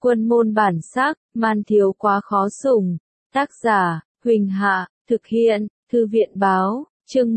Quân môn bản sắc, man thiếu quá khó sủng. Tác giả, Huỳnh Hạ, thực hiện, Thư viện báo, chương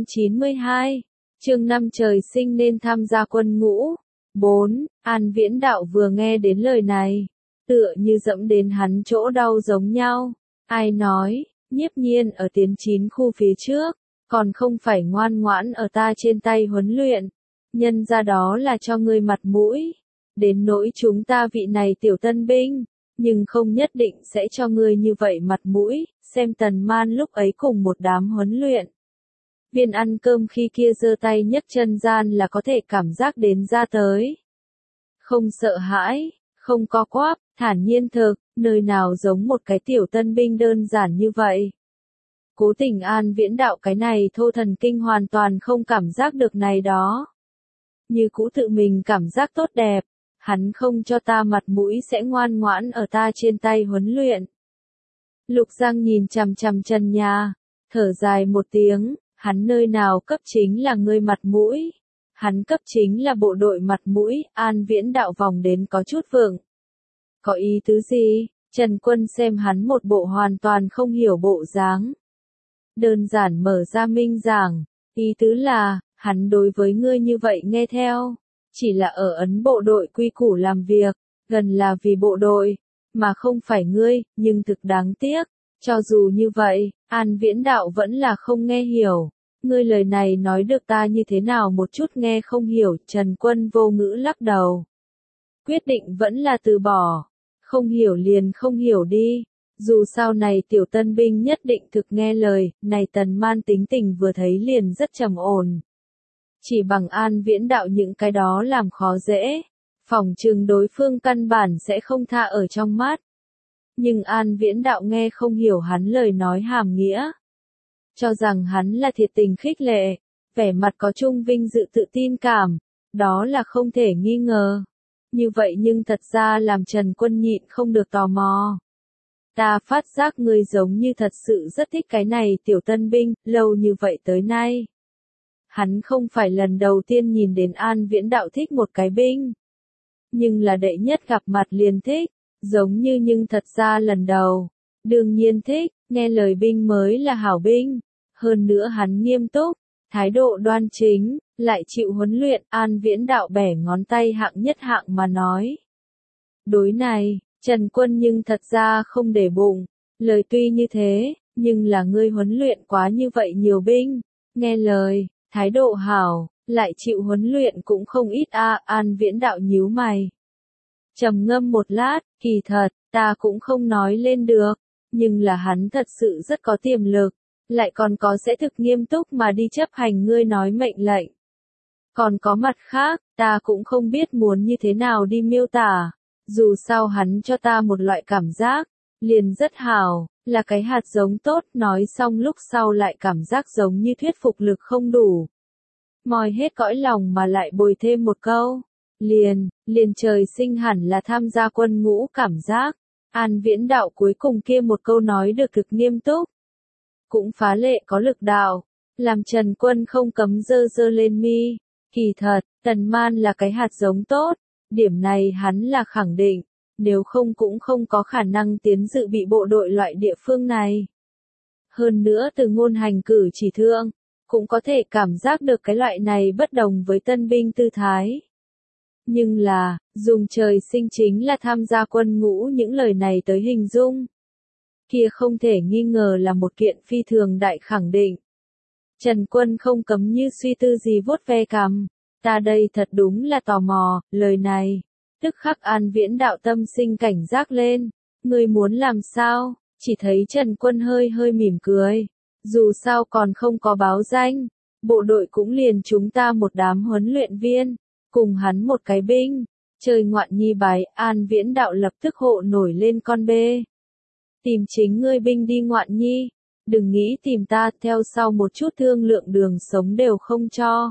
192. Chương 5 trời sinh nên tham gia quân ngũ. 4. An Viễn Đạo vừa nghe đến lời này, tựa như dẫm đến hắn chỗ đau giống nhau. Ai nói, Nhiếp Nhiên ở tiến 9 khu phía trước, còn không phải ngoan ngoãn ở ta trên tay huấn luyện. Nhân ra đó là cho ngươi mặt mũi. Đến nỗi chúng ta vị này tiểu tân binh, nhưng không nhất định sẽ cho ngươi như vậy mặt mũi. Xem Tần Man lúc ấy cùng một đám huấn luyện viên ăn cơm khi kia giơ tay nhấc chân gian là có thể cảm giác đến ra tới. Không sợ hãi, không co quắp, thản nhiên thực, nơi nào giống một cái tiểu tân binh đơn giản như vậy. Cố Tình An Viễn Đạo cái này thô thần kinh hoàn toàn không cảm giác được này đó. Như cũ tự mình cảm giác tốt đẹp, hắn không cho ta mặt mũi sẽ ngoan ngoãn ở ta trên tay huấn luyện. Lục Giang nhìn chằm chằm trần nhà, thở dài một tiếng, hắn nơi nào cấp chính là ngươi mặt mũi. Hắn cấp chính là bộ đội mặt mũi. An Viễn Đạo vòng đến có chút vượng. Có ý tứ gì? Trần Quân xem hắn một bộ hoàn toàn không hiểu bộ dáng. Đơn giản mở ra minh giảng, ý tứ là, hắn đối với ngươi như vậy nghe theo, chỉ là ở ấn bộ đội quy củ làm việc, gần là vì bộ đội, mà không phải ngươi, nhưng thực đáng tiếc, cho dù như vậy, An Viễn Đạo vẫn là không nghe hiểu. Ngươi lời này nói được ta như thế nào một chút nghe không hiểu. Trần Quân vô ngữ lắc đầu. Quyết định vẫn là từ bỏ. Không hiểu liền không hiểu đi. Dù sao này tiểu tân binh nhất định thực nghe lời. Này Tần Man tính tình vừa thấy liền rất trầm ổn. Chỉ bằng An Viễn Đạo những cái đó làm khó dễ. Phỏng chừng đối phương căn bản sẽ không tha ở trong mắt. Nhưng An Viễn Đạo nghe không hiểu hắn lời nói hàm nghĩa. Cho rằng hắn là thiệt tình khích lệ, vẻ mặt có chung vinh dự tự tin cảm, đó là không thể nghi ngờ. Như vậy nhưng thật ra làm Trần Quân nhịn không được tò mò. Ta phát giác ngươi giống như thật sự rất thích cái này tiểu tân binh, lâu như vậy tới nay. Hắn không phải lần đầu tiên nhìn đến An Viễn Đạo thích một cái binh. Nhưng là đệ nhất gặp mặt liền thích, giống như nhưng thật ra lần đầu. Đương nhiên thích, nghe lời binh mới là hảo binh. Hơn nữa hắn nghiêm túc, thái độ đoan chính, lại chịu huấn luyện. An Viễn Đạo bẻ ngón tay hạng nhất hạng mà nói. Đối này, Trần Quân nhưng thật ra không để bụng. Lời tuy như thế, nhưng là ngươi huấn luyện quá như vậy nhiều binh. Nghe lời, thái độ hảo, lại chịu huấn luyện cũng không ít a. An Viễn Đạo nhíu mày. Trầm ngâm một lát, kỳ thật, ta cũng không nói lên được. Nhưng là hắn thật sự rất có tiềm lực. Lại còn có sẽ thực nghiêm túc mà đi chấp hành ngươi nói mệnh lệnh. Còn có mặt khác, ta cũng không biết muốn như thế nào đi miêu tả. Dù sao hắn cho ta một loại cảm giác, liền rất hảo, là cái hạt giống tốt. Nói xong lúc sau lại cảm giác giống như thuyết phục lực không đủ. Moi hết cõi lòng mà lại bồi thêm một câu. Liền trời sinh hẳn là tham gia quân ngũ cảm giác. An Viễn Đạo cuối cùng kia một câu nói được thực nghiêm túc. Cũng phá lệ có lực đạo, làm Trần Quân không cấm dơ lên mi. Kỳ thật, Tần Man là cái hạt giống tốt, điểm này hắn là khẳng định, nếu không cũng không có khả năng tiến dự bị bộ đội loại địa phương này. Hơn nữa từ ngôn hành cử chỉ thượng, cũng có thể cảm giác được cái loại này bất đồng với tân binh tư thái. Nhưng là, dùng trời sinh chính là tham gia quân ngũ những lời này tới hình dung. Kia không thể nghi ngờ là một kiện phi thường đại khẳng định. Trần Quân không cấm như suy tư gì vuốt ve cằm. Ta đây thật đúng là tò mò, lời này. Tức khắc An Viễn Đạo tâm sinh cảnh giác lên. Ngươi muốn làm sao? Chỉ thấy Trần Quân hơi mỉm cười. Dù sao còn không có báo danh. Bộ đội cũng liền chúng ta một đám huấn luyện viên. Cùng hắn một cái binh. Chơi ngoạn nhi bái. An Viễn Đạo lập tức hộ nổi lên con bê. Tìm chính ngươi binh đi ngoạn nhi, đừng nghĩ tìm ta. Theo sau một chút thương lượng đường sống đều không cho.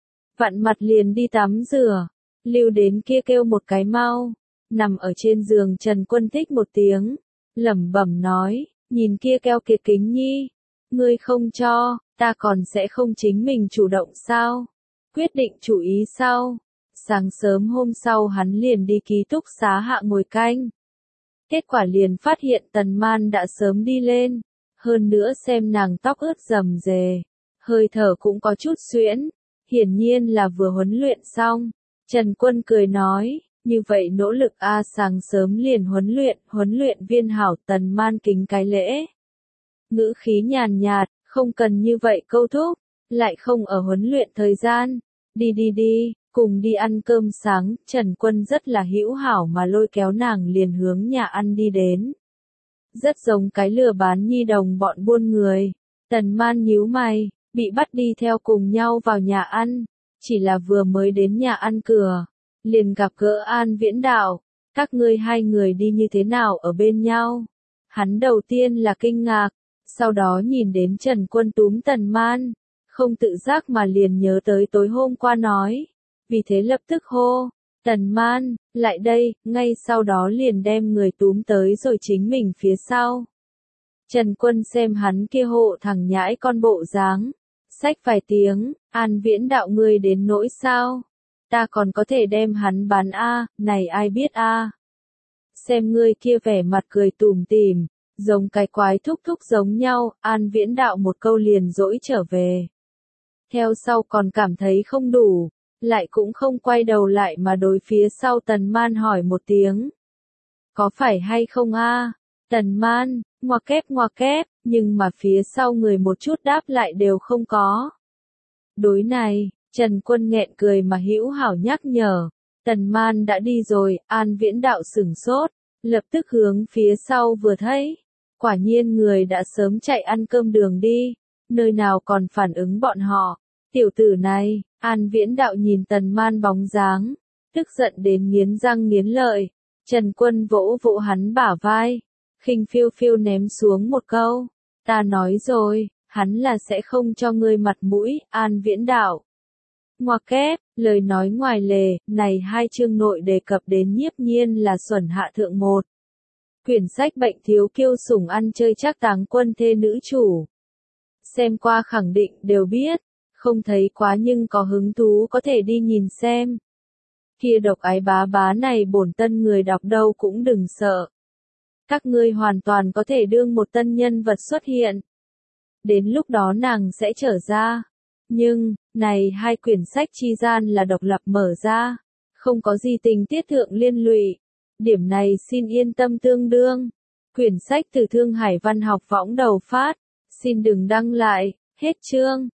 Vặn mặt liền đi tắm rửa, lưu đến kia kêu một cái mau. Nằm ở trên giường Trần Quân thích một tiếng, lẩm bẩm nói, nhìn kia keo kiệt kính nhi, ngươi không cho, ta còn sẽ không chính mình chủ động sao? Quyết định chủ ý sao? Sáng sớm hôm sau hắn liền đi ký túc xá hạ ngồi canh. Kết quả liền phát hiện Tần Man đã sớm đi lên. Hơn nữa xem nàng tóc ướt rầm rề. Hơi thở cũng có chút xuyễn. Hiển nhiên là vừa huấn luyện xong. Trần Quân cười nói, như vậy nỗ lực sáng sớm liền huấn luyện viên hảo. Tần Man kính cái lễ. Ngữ khí nhàn nhạt, không cần như vậy câu thúc, lại không ở huấn luyện thời gian. Đi, cùng đi ăn cơm sáng. Trần Quân rất là hữu hảo mà lôi kéo nàng liền hướng nhà ăn đi đến. Rất giống cái lừa bán nhi đồng bọn buôn người. Tần Man nhíu mày, bị bắt đi theo cùng nhau vào nhà ăn. Chỉ là vừa mới đến nhà ăn cửa, liền gặp gỡ An Viễn Đạo. Các ngươi hai người đi như thế nào ở bên nhau? Hắn đầu tiên là kinh ngạc, sau đó nhìn đến Trần Quân túm Tần Man, không tự giác mà liền nhớ tới tối hôm qua nói. Vì thế lập tức hô, Tần Man, lại đây, ngay sau đó liền đem người túm tới rồi chính mình phía sau. Trần Quân xem hắn kia hộ thằng nhãi con bộ dáng, xách vài tiếng, An Viễn Đạo ngươi đến nỗi sao? Ta còn có thể đem hắn bán này ai biết Xem ngươi kia vẻ mặt cười tủm tỉm, giống cái quái thúc thúc giống nhau, An Viễn Đạo một câu liền dỗi trở về. Theo sau còn cảm thấy không đủ, lại cũng không quay đầu lại mà đối phía sau Tần Man hỏi một tiếng. Có phải hay không Tần Man, ngoa kép, nhưng mà phía sau người một chút đáp lại đều không có. Đối này, Trần Quân nghẹn cười mà hữu hảo nhắc nhở. Tần Man đã đi rồi, An Viễn Đạo sửng sốt, lập tức hướng phía sau vừa thấy. Quả nhiên người đã sớm chạy ăn cơm đường đi, nơi nào còn phản ứng bọn họ. Tiểu tử này, An Viễn Đạo nhìn Tần Man bóng dáng, tức giận đến nghiến răng nghiến lợi. Trần Quân vỗ vỗ hắn bả vai, khinh phiêu phiêu ném xuống một câu. Ta nói rồi, hắn là sẽ không cho ngươi mặt mũi, An Viễn Đạo. Ngoa kép, lời nói ngoài lề, này hai chương nội đề cập đến Nhiếp Nhiên là xuẩn hạ thượng một. Quyển sách bệnh thiếu kiêu sủng ăn chơi chắc táng quân thê nữ chủ. Xem qua khẳng định đều biết, không thấy quá nhưng có hứng thú có thể đi nhìn xem. Kia độc ái bá bá này bổn tân người đọc đâu cũng đừng sợ. Các ngươi hoàn toàn có thể đương một tân nhân vật xuất hiện. Đến lúc đó nàng sẽ trở ra. Nhưng, này hai quyển sách chi gian là độc lập mở ra. Không có gì tình tiết thượng liên lụy. Điểm này xin yên tâm tương đương. Quyển sách từ Thương Hải Văn học võng đầu phát. Xin đừng đăng lại, hết chương.